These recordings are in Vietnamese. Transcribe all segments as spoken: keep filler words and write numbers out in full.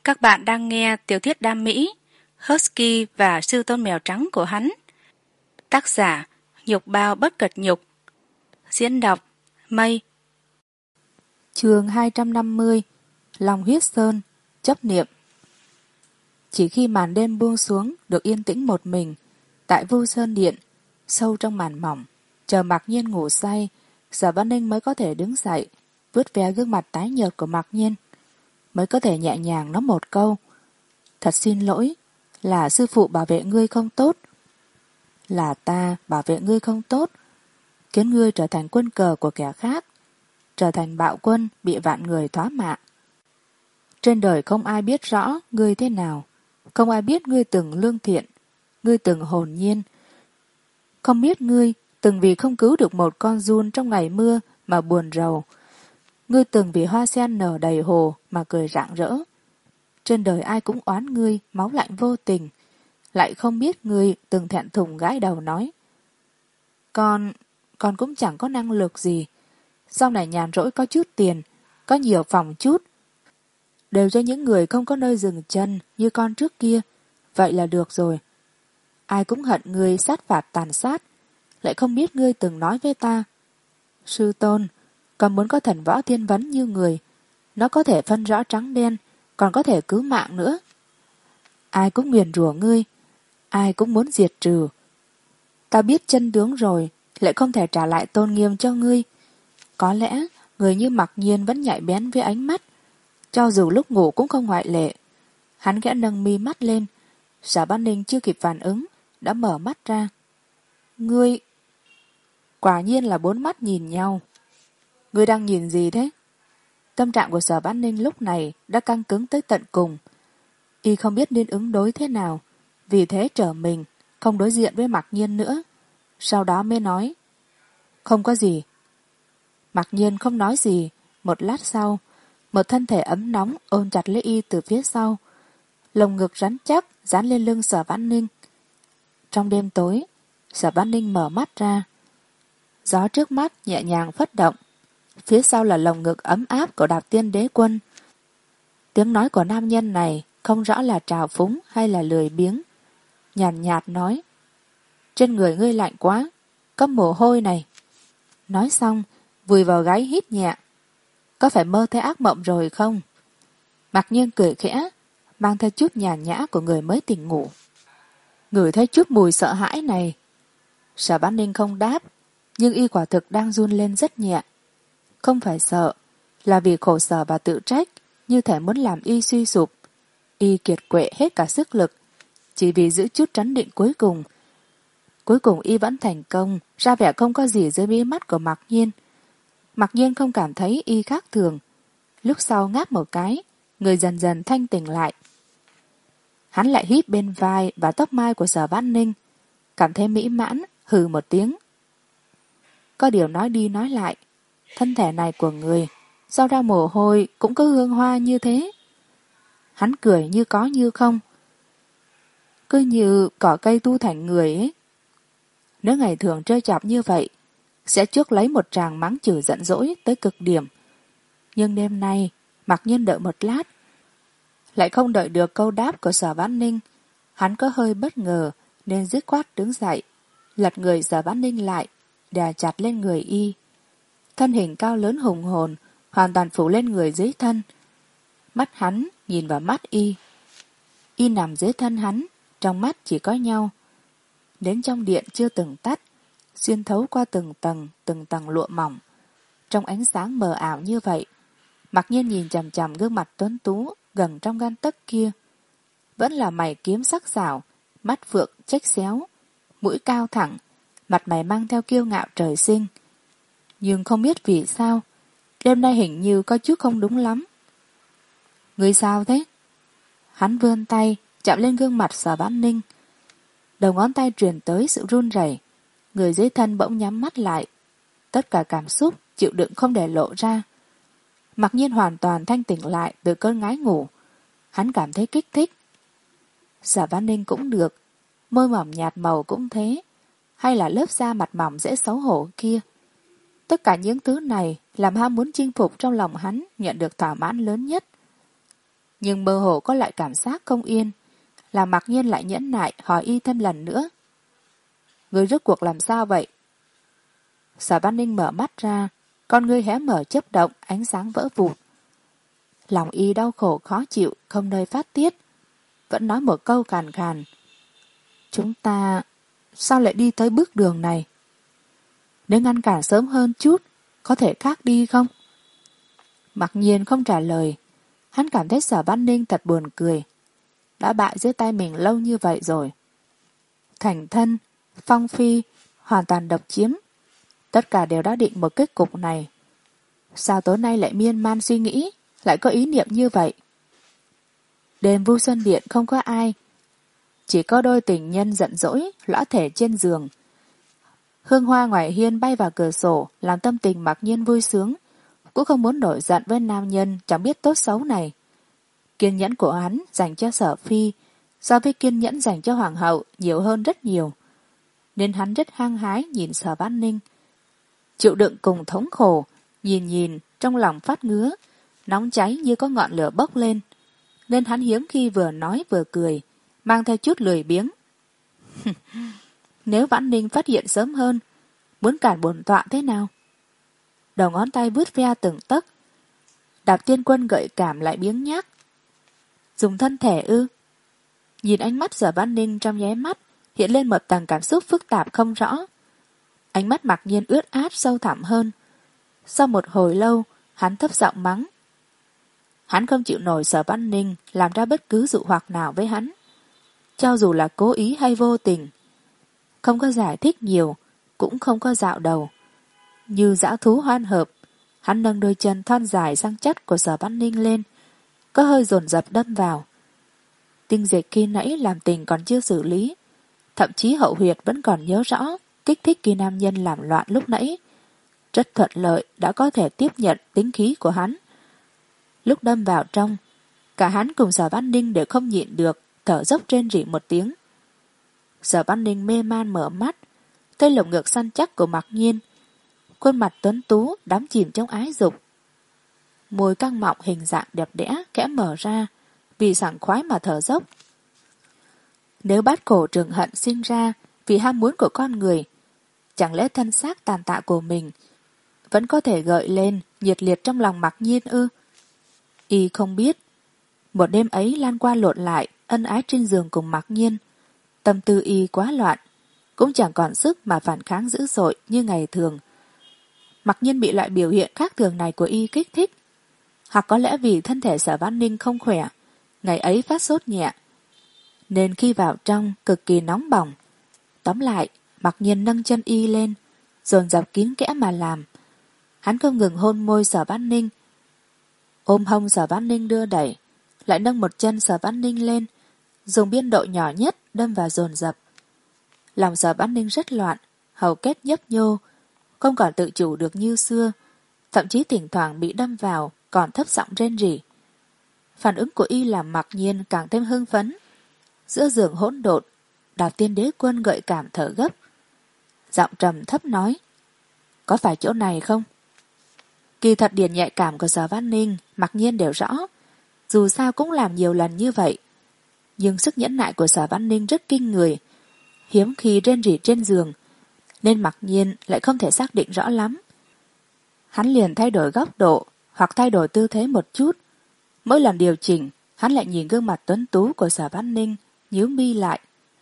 Các bạn đang nghe tiểu thuyết đam mỹ Husky và sư tôn mèo trắng của hắn. Tác giả Nhục Bao Bất Cật Nhục. Diễn đọc Mây. Chương hai trăm năm mươi. Lòng huyết sơn, chấp niệm. Chỉ khi màn đêm buông xuống được yên tĩnh một mình, tại Vu Sơn Điện, sâu trong màn mỏng, chờ Mạc Nhiên ngủ say, Sở Văn Ninh mới có thể đứng dậy, vuốt ve gương mặt tái nhợt của Mạc Nhiên, mới có thể nhẹ nhàng nói một câu: thật xin lỗi, là sư phụ bảo vệ ngươi không tốt, là ta bảo vệ ngươi không tốt, khiến ngươi trở thành quân cờ của kẻ khác, trở thành bạo quân bị vạn người thoá mạ. Trên đời không ai biết rõ ngươi thế nào, không ai biết ngươi từng lương thiện, ngươi từng hồn nhiên, không biết ngươi từng vì không cứu được một con giun trong ngày mưa mà buồn rầu, ngươi từng vì hoa sen nở đầy hồ mà cười rạng rỡ. Trên đời ai cũng oán ngươi máu lạnh vô tình, lại không biết ngươi từng thẹn thùng gãi đầu nói: con con cũng chẳng có năng lực gì, sau này nhàn rỗi có chút tiền, có nhiều phòng chút, đều cho những người không có nơi dừng chân như con trước kia, vậy là được rồi. Ai cũng hận ngươi sát phạt tàn sát, lại không biết ngươi từng nói với ta: sư tôn, con muốn có thần võ thiên vấn như người, nó có thể phân rõ trắng đen, còn có thể cứu mạng nữa. Ai cũng nguyền rủa ngươi, ai cũng muốn diệt trừ. Ta biết chân tướng rồi, lại không thể trả lại tôn nghiêm cho ngươi. Có lẽ người như Mạc Nhiên vẫn nhạy bén với ánh mắt, cho dù lúc ngủ cũng không ngoại lệ. Hắn khẽ nâng mi mắt lên, Sở Văn Ninh chưa kịp phản ứng đã mở mắt ra. Ngươi... Quả nhiên là bốn mắt nhìn nhau. Ngươi đang nhìn gì thế? Tâm trạng của Sở Văn Ninh lúc này đã căng cứng tới tận cùng. Y không biết nên ứng đối thế nào, vì thế trở mình, không đối diện với Mạc Nhiên nữa. Sau đó mới nói: không có gì. Mạc Nhiên không nói gì. Một lát sau, một thân thể ấm nóng ôm chặt lấy Y từ phía sau, lồng ngực rắn chắc dán lên lưng Sở Văn Ninh. Trong đêm tối, Sở Văn Ninh mở mắt ra. Gió trước mắt nhẹ nhàng phất động, phía sau là lồng ngực ấm áp của Đạp Tiên Đế Quân. Tiếng nói của nam nhân này không rõ là trào phúng hay là lười biếng, nhàn nhạt, nhạt nói: trên người ngươi lạnh quá, có mồ hôi này. Nói xong vùi vào gáy hít nhẹ. Có phải mơ thấy ác mộng rồi không? Mạc Nhiên cười khẽ, mang theo chút nhàn nhã của người mới tỉnh ngủ. Ngửi thấy chút mùi sợ hãi này. Sở Văn Ninh không đáp, nhưng Y quả thực đang run lên rất nhẹ. Không phải sợ, là vì khổ sở và tự trách, như thể muốn làm Y suy sụp. Y kiệt quệ hết cả sức lực, chỉ vì giữ chút trấn định cuối cùng. Cuối cùng Y vẫn thành công, ra vẻ không có gì dưới mí mắt của Mạc Nhiên. Mạc Nhiên không cảm thấy Y khác thường. Lúc sau ngáp một cái, người dần dần thanh tỉnh lại. Hắn lại hít bên vai và tóc mai của Sở Văn Ninh, cảm thấy mỹ mãn, hừ một tiếng. Có điều nói đi nói lại, thân thể này của người, sau ra mồ hôi cũng có hương hoa như thế. Hắn cười như có như không, cứ như cỏ cây tu thành người ấy. Nếu ngày thường trêu chọc như vậy, sẽ trước lấy một tràng mắng chửi giận dỗi tới cực điểm. Nhưng đêm nay, Mạc Nhiên đợi một lát, lại không đợi được câu đáp của Sở Văn Ninh. Hắn có hơi bất ngờ nên dứt khoát đứng dậy, lật người Sở Văn Ninh lại, đè chặt lên người Y. Thân hình cao lớn hùng hồn hoàn toàn phủ lên người dưới thân. Mắt hắn nhìn vào mắt Y. Y nằm dưới thân hắn, trong mắt chỉ có nhau. Đến trong điện chưa từng tắt, xuyên thấu qua từng tầng từng tầng lụa mỏng. Trong ánh sáng mờ ảo như vậy, Mạc Nhiên nhìn chằm chằm gương mặt tuấn tú gần trong gan tấc kia. Vẫn là mày kiếm sắc sảo, mắt phượng chếch xéo, mũi cao thẳng, mặt mày mang theo kiêu ngạo trời sinh. Nhưng không biết vì sao, đêm nay hình như có chút không đúng lắm. Ngươi sao thế? Hắn vươn tay chạm lên gương mặt Sở Văn Ninh. Đầu ngón tay truyền tới sự run rẩy, người dưới thân bỗng nhắm mắt lại, tất cả cảm xúc chịu đựng không để lộ ra. Mặc Nhiên hoàn toàn thanh tỉnh lại từ cơn ngái ngủ. Hắn cảm thấy kích thích. Sở Văn Ninh cũng được, môi mỏng nhạt màu cũng thế, hay là lớp da mặt mỏng dễ xấu hổ kia. Tất cả những thứ này làm ham muốn chinh phục trong lòng hắn nhận được thỏa mãn lớn nhất. nhưng mơ hồ có lại cảm giác không yên, làm Mặc Nhiên lại nhẫn nại hỏi y thêm lần nữa. Ngươi rốt cuộc làm sao vậy? Sở Văn Ninh mở mắt ra, con ngươi hé mở chớp động, ánh sáng vỡ vụn. Lòng y đau khổ khó chịu, không nơi phát tiết, vẫn nói một câu khàn khàn. Chúng ta sao lại đi tới bước đường này? Nếu ngăn cản sớm hơn chút, có thể khác đi không? Mặc Nhiên không trả lời. Hắn cảm thấy Sở Văn Ninh thật buồn cười. Đã bại dưới tay mình lâu như vậy rồi. Thành thân, phong phi, hoàn toàn độc chiếm. Tất cả đều đã định một kết cục này. Sao tối nay lại miên man suy nghĩ, lại có ý niệm như vậy? Đêm Vu Sơn Điện không có ai. Chỉ có đôi tình nhân giận dỗi, lõa thể trên giường. Hương hoa ngoài hiên bay vào cửa sổ, làm tâm tình Mặc Nhiên vui sướng, cũng không muốn nổi giận với nam nhân chẳng biết tốt xấu này. Kiên nhẫn của hắn dành cho Sở Phi so với kiên nhẫn dành cho Hoàng hậu nhiều hơn rất nhiều, nên hắn rất hăng hái nhìn Sở Văn Ninh. Chịu đựng cùng thống khổ, nhìn nhìn trong lòng phát ngứa, nóng cháy như có ngọn lửa bốc lên, nên hắn hiếm khi vừa nói vừa cười, mang theo chút lười biếng. Nếu Vãn Ninh phát hiện sớm hơn, muốn cản bổn tọa thế nào? Đầu ngón tay vuốt ve từng tấc. Đạp Tiên Quân gợi cảm lại biếng nhác. Dùng thân thể ư? Nhìn ánh mắt Sở Văn Ninh trong nháy mắt, hiện lên một tầng cảm xúc phức tạp không rõ. Ánh mắt Mặc Nhiên ướt át sâu thẳm hơn. Sau một hồi lâu, hắn thấp giọng mắng. Hắn không chịu nổi Sở Văn Ninh làm ra bất cứ dụ hoặc nào với hắn, cho dù là cố ý hay vô tình. Không có giải thích nhiều, cũng không có dạo đầu. Như dã thú hoan hợp, hắn nâng đôi chân thon dài răng chắc của Sở Văn Ninh lên, có hơi dồn dập đâm vào. Tinh dịch khi nãy làm tình còn chưa xử lý, thậm chí hậu huyệt vẫn còn nhớ rõ kích thích khi nam nhân làm loạn lúc nãy. Rất thuận lợi đã có thể tiếp nhận tính khí của hắn. Lúc đâm vào trong, cả hắn cùng Sở Văn Ninh đều không nhịn được, thở dốc rên rỉ một tiếng. Sở Văn Ninh mê man mở mắt, thấy lồng ngực săn chắc của Mặc Nhiên, khuôn mặt tuấn tú đắm chìm trong ái dục. Môi căng mọng hình dạng đẹp đẽ kẽ mở ra, vì sảng khoái mà thở dốc. Nếu bát cổ trường hận sinh ra vì ham muốn của con người, chẳng lẽ thân xác tàn tạ của mình vẫn có thể gợi lên nhiệt liệt trong lòng Mặc Nhiên ư? Y không biết. Một đêm ấy lan qua lộn lại, ân ái trên giường cùng Mặc Nhiên. Tâm tư Y quá loạn, cũng chẳng còn sức mà phản kháng dữ dội như ngày thường. Mặc Nhiên bị loại biểu hiện khác thường này của Y kích thích. Hoặc có lẽ vì thân thể Sở Văn Ninh không khỏe, ngày ấy phát sốt nhẹ, nên khi vào trong cực kỳ nóng bỏng. Tóm lại, Mặc Nhiên nâng chân Y lên, dồn dập kín kẽ mà làm. Hắn không ngừng hôn môi Sở Văn Ninh, ôm hông Sở Văn Ninh đưa đẩy, lại nâng một chân Sở Văn Ninh lên, dùng biên độ nhỏ nhất đâm vào dồn dập. Lòng Sở Văn Ninh rất loạn, hầu kết nhấp nhô, không còn tự chủ được như xưa, thậm chí thỉnh thoảng bị đâm vào còn thấp giọng rên rỉ. Phản ứng của Y làm Mặc Nhiên càng thêm hưng phấn. Giữa giường hỗn độn, Đào Tiên Đế Quân gợi cảm thở gấp, giọng trầm thấp nói, có phải chỗ này không? Kỳ thật điểm nhạy cảm của Sở Văn Ninh, Mặc Nhiên đều rõ, dù sao cũng làm nhiều lần như vậy. Nhưng sức nhẫn nại của Sở Văn Ninh rất kinh người, hiếm khi rên rỉ trên giường, nên Mặc Nhiên lại không thể xác định rõ lắm. Hắn liền thay đổi góc độ hoặc thay đổi tư thế một chút. Mỗi lần điều chỉnh, hắn lại nhìn gương mặt tuấn tú của Sở Văn Ninh, nhíu mi lại.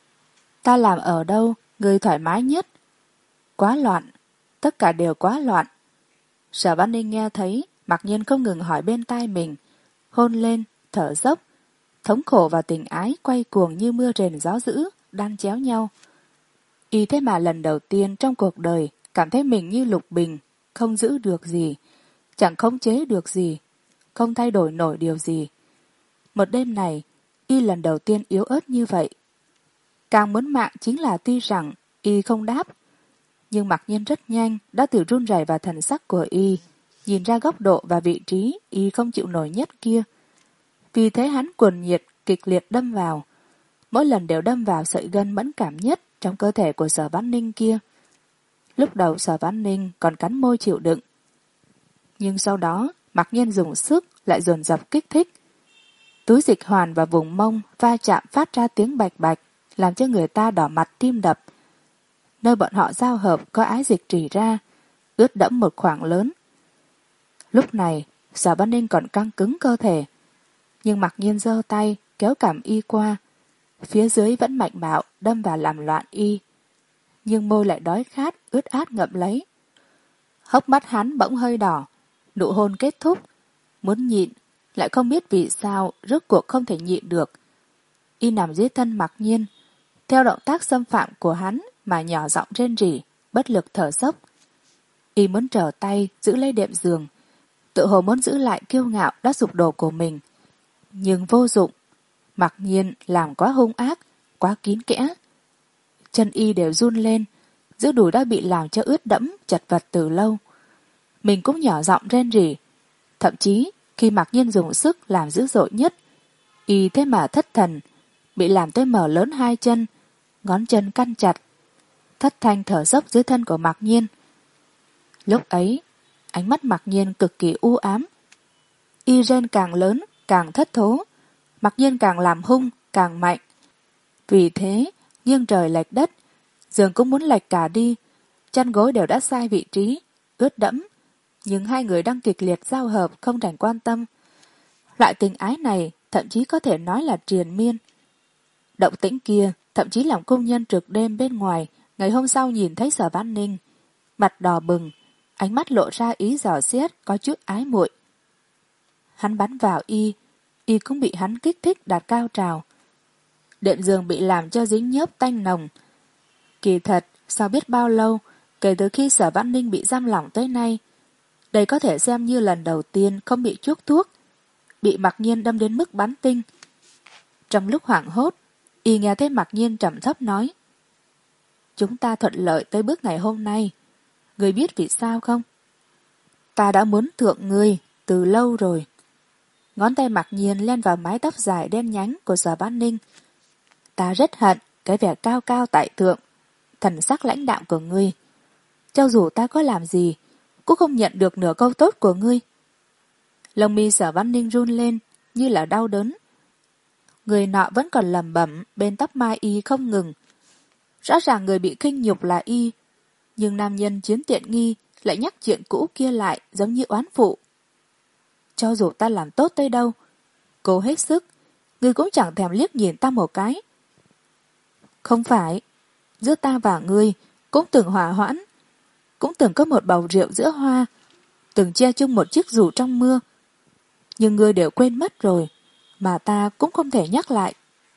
Ta làm ở đâu, người thoải mái nhất? Quá loạn, tất cả đều quá loạn. Sở Văn Ninh nghe thấy, Mặc Nhiên không ngừng hỏi bên tai mình, hôn lên, thở dốc, thống khổ và tình ái quay cuồng như mưa rền gió dữ, đan chéo nhau. Y thế mà lần đầu tiên trong cuộc đời cảm thấy mình như lục bình, không giữ được gì, chẳng khống chế được gì, không thay đổi nổi điều gì. Một đêm này, Y lần đầu tiên yếu ớt như vậy. Càng muốn mạng chính là tuy rằng Y không đáp, nhưng Mặc Nhiên rất nhanh đã từ run rẩy và thần sắc của Y nhìn ra góc độ và vị trí Y không chịu nổi nhất kia. Vì thế hắn cuồng nhiệt kịch liệt đâm vào, mỗi lần đều đâm vào sợi gân mẫn cảm nhất trong cơ thể của Sở Văn Ninh kia. Lúc đầu Sở Văn Ninh còn cắn môi chịu đựng, nhưng sau đó Mặc Nhiên dùng sức lại dồn dập kích thích. túi dịch hoàn và vùng mông va chạm phát ra tiếng bạch bạch, làm cho người ta đỏ mặt tim đập. Nơi bọn họ giao hợp có ái dịch rỉ ra, ướt đẫm một khoảng lớn. Lúc này, Sở Văn Ninh còn căng cứng cơ thể, nhưng mặc nhiên giơ tay kéo cằm y qua, phía dưới vẫn mạnh bạo đâm vào làm loạn y, nhưng môi lại đói khát ướt át ngậm lấy. Hốc mắt hắn bỗng hơi đỏ, nụ hôn kết thúc, muốn nhịn lại không biết vì sao rốt cuộc không thể nhịn được. Y nằm dưới thân Mặc Nhiên, theo động tác xâm phạm của hắn mà nhỏ giọng rên rỉ, bất lực thở dốc. Y muốn trở tay giữ lấy đệm giường, tự hồ muốn giữ lại kiêu ngạo đã sụp đổ của mình, nhưng vô dụng. Mặc Nhiên làm quá hung ác, quá kín kẽ. Chân y đều run lên, giữa đùi đã bị làm cho ướt đẫm chật vật từ lâu. Mình cũng nhỏ giọng rên rỉ, thậm chí khi Mặc Nhiên dùng sức làm dữ dội nhất, y thế mà thất thần, bị làm tới mở lớn hai chân, ngón chân căn chặt, thất thanh thở dốc dưới thân của Mặc Nhiên. Lúc ấy, ánh mắt Mặc Nhiên cực kỳ u ám. Y rên càng lớn, càng thất thố, Mặc Nhiên càng làm hung, càng mạnh. Vì thế, nghiêng trời lệch đất, giường cũng muốn lệch cả đi, chăn gối đều đã sai vị trí, ướt đẫm, nhưng hai người đang kịch liệt giao hợp không rảnh quan tâm. Loại tình ái này thậm chí có thể nói là triền miên. Động tĩnh kia thậm chí làm công nhân trực đêm bên ngoài ngày hôm sau nhìn thấy Sở Văn Ninh, mặt đỏ bừng, ánh mắt lộ ra ý dò xét có chút ái muội. Hắn bắn vào y, y cũng bị hắn kích thích đạt cao trào. Đệm giường bị làm cho dính nhớp tanh nồng. Kỳ thật, sao biết bao lâu, kể từ khi Sở Văn Ninh bị giam lỏng tới nay, đây có thể xem như lần đầu tiên không bị chuốc thuốc, bị Mặc Nhiên đâm đến mức bắn tinh. Trong lúc hoảng hốt, y nghe thấy Mặc Nhiên trầm thấp nói: "Chúng ta thuận lợi tới bước ngày hôm nay. Ngươi biết vì sao không? Ta đã muốn thượng ngươi từ lâu rồi." Ngón tay Mặc Nhiên len vào mái tóc dài đen nhánh của Sở Văn Ninh. "Ta rất hận cái vẻ cao cao tại thượng, thần sắc lãnh đạm của ngươi. Cho dù ta có làm gì, cũng không nhận được nửa câu tốt của ngươi." Lông mi Sở Văn Ninh run lên như là đau đớn. Người nọ vẫn còn lẩm bẩm bên tóc mai y không ngừng. Rõ ràng người bị khinh nhục là y, nhưng nam nhân chiếm tiện nghi lại nhắc chuyện cũ kia lại giống như oán phụ. "Cho dù ta làm tốt tới đâu, cố hết sức, ngươi cũng chẳng thèm liếc nhìn ta một cái." "Không phải, giữa ta và ngươi cũng từng hòa hoãn, cũng từng có một bầu rượu giữa hoa, từng che chung một chiếc dù trong mưa. Nhưng ngươi đều quên mất rồi, mà ta cũng không thể nhắc lại.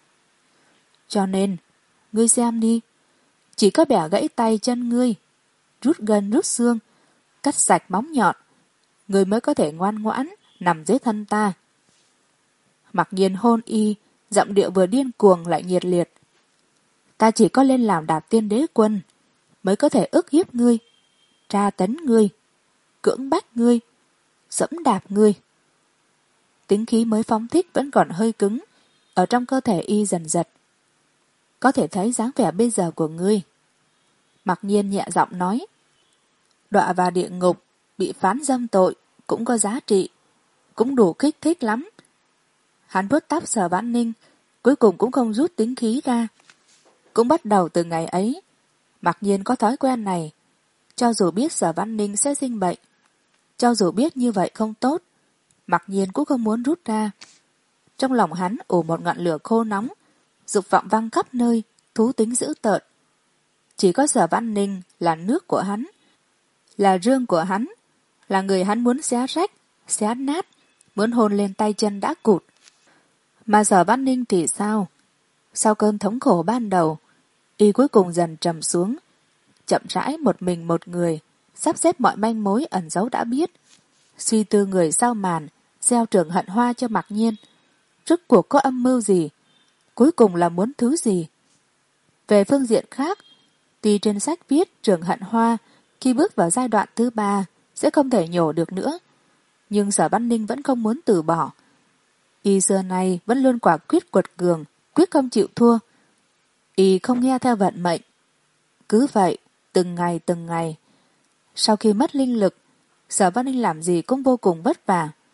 Cho nên, ngươi xem đi, chỉ có bẻ gãy tay chân ngươi, rút gân rút xương, cắt sạch móng nhọn, ngươi mới có thể ngoan ngoãn nằm dưới thân ta." Mặc Nhiên hôn y, giọng điệu vừa điên cuồng lại nhiệt liệt. "Ta chỉ có lên làm đạp tiên đế quân, mới có thể ức hiếp ngươi, tra tấn ngươi, cưỡng bách ngươi, dẫm đạp ngươi." Tính khí mới phóng thích vẫn còn hơi cứng, ở trong cơ thể y dần giật. "Có thể thấy dáng vẻ bây giờ của ngươi." Mặc Nhiên nhẹ giọng nói. "Đọa vào địa ngục, bị phán dâm tội, cũng có giá trị, cũng đủ kích thích lắm." Hắn vuốt tóc Sở Văn Ninh, cuối cùng cũng không rút tính khí ra. Cũng bắt đầu từ ngày ấy, Mặc Nhiên có thói quen này. Cho dù biết Sở Văn Ninh sẽ sinh bệnh, cho dù biết như vậy không tốt, Mặc Nhiên cũng không muốn rút ra. Trong lòng hắn ủ một ngọn lửa khô nóng, dục vọng văng khắp nơi, thú tính dữ tợn. Chỉ có Sở Văn Ninh là nước của hắn, là rương của hắn, là người hắn muốn xé rách, xé nát, muốn hôn lên tay chân đã cụt. Mà Sở Văn Ninh thì sao? Sau cơn thống khổ ban đầu, y cuối cùng dần trầm xuống, chậm rãi một mình một người, sắp xếp mọi manh mối ẩn giấu đã biết, suy tư người sau màn, gieo trường hận hoa cho Mặc Nhiên. Rốt cuộc có âm mưu gì? Cuối cùng là muốn thứ gì? Về phương diện khác, tuy trên sách viết trường hận hoa khi bước vào giai đoạn thứ ba sẽ không thể nhổ được nữa, nhưng Sở Văn Ninh vẫn không muốn từ bỏ. Y xưa nay vẫn luôn quả quyết quật cường, quyết không chịu thua. Y không nghe theo vận mệnh. Cứ vậy, từng ngày từng ngày. Sau khi mất linh lực, Sở Văn Ninh làm gì cũng vô cùng vất vả.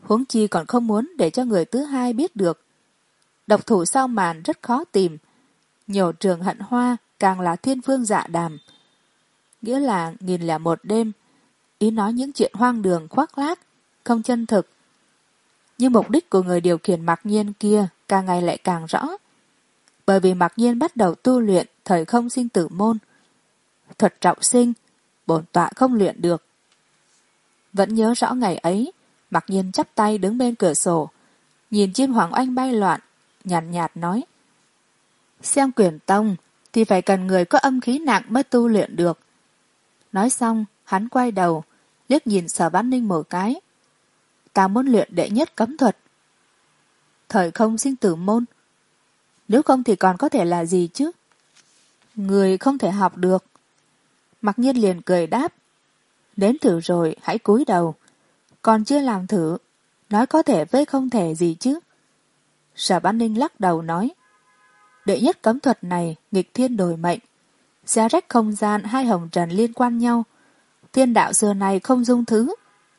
huống chi còn không muốn để cho người thứ hai biết được. Độc thủ sau màn rất khó tìm, nhổ trường hận hoa càng là thiên phương dạ đàm. Nghĩa là nghìn lẻ một đêm, ý nói những chuyện hoang đường khoác lác, không chân thực. Nhưng mục đích của người điều khiển Mặc Nhiên kia càng ngày lại càng rõ. Bởi vì Mặc Nhiên bắt đầu tu luyện thời không sinh tử môn. Thuật trọng sinh, bổn tọa không luyện được. Vẫn nhớ rõ ngày ấy, Mặc Nhiên chắp tay đứng bên cửa sổ, nhìn chim hoàng oanh bay loạn, nhàn nhạt, nhạt nói: xem Quyền Tông thì phải cần người có âm khí nặng mới tu luyện được. Nói xong, hắn quay đầu, liếc nhìn Sở Bán Ninh một cái. Ta muốn luyện đệ nhất cấm thuật. Thời không sinh tử môn. Nếu không thì còn có thể là gì chứ? Người không thể học được. Mặc Nhiên liền cười đáp: đến thử rồi hãy cúi đầu. Còn chưa làm thử, nói có thể với không thể gì chứ? Sở Bán Ninh lắc đầu nói: đệ nhất cấm thuật này nghịch thiên đổi mệnh, xé rách không gian hai hồng trần liên quan nhau, thiên đạo xưa này không dung thứ.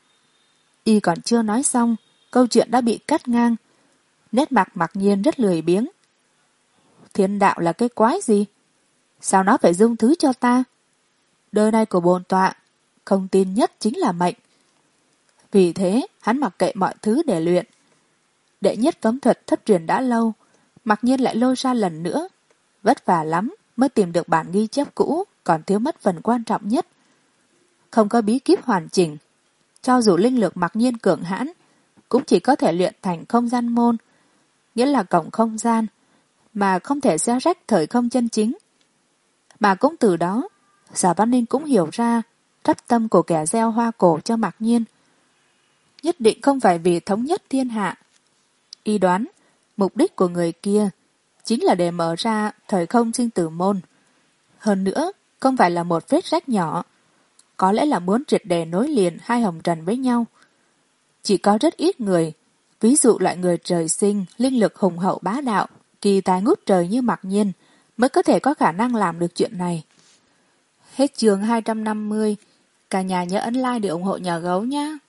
Y còn chưa nói xong, câu chuyện đã bị cắt ngang. Nét mặt Mặc Nhiên rất lười biếng. Thiên đạo là cái quái gì? Sao nó phải dung thứ cho ta? Đời này của bổn tọa, không tin nhất chính là mệnh. Vì thế, hắn mặc kệ mọi thứ để luyện. Đệ nhất cấm thuật thất truyền đã lâu, Mặc Nhiên lại lôi ra lần nữa. Vất vả lắm mới tìm được bản ghi chép cũ, còn thiếu mất phần quan trọng nhất. Không có bí kíp hoàn chỉnh, cho dù linh lực Mặc Nhiên cường hãn, cũng chỉ có thể luyện thành không gian môn, nghĩa là cổng không gian, mà không thể xé rách thời không chân chính. Mà cũng từ đó, Sở Bán Ninh cũng hiểu ra trách tâm của kẻ gieo hoa cổ cho Mặc Nhiên. Nhất định không phải vì thống nhất thiên hạ. Y đoán, mục đích của người kia chính là để mở ra thời không sinh tử môn. Hơn nữa, không phải là một vết rách nhỏ, có lẽ là muốn triệt để nối liền hai hồng trần với nhau. Chỉ có rất ít người, ví dụ loại người trời sinh, linh lực hùng hậu bá đạo, kỳ tài ngút trời như Mặc Nhiên, mới có thể có khả năng làm được chuyện này. Hết chương hai trăm năm mươi. Cả nhà nhớ ấn like để ủng hộ nhà gấu nhé.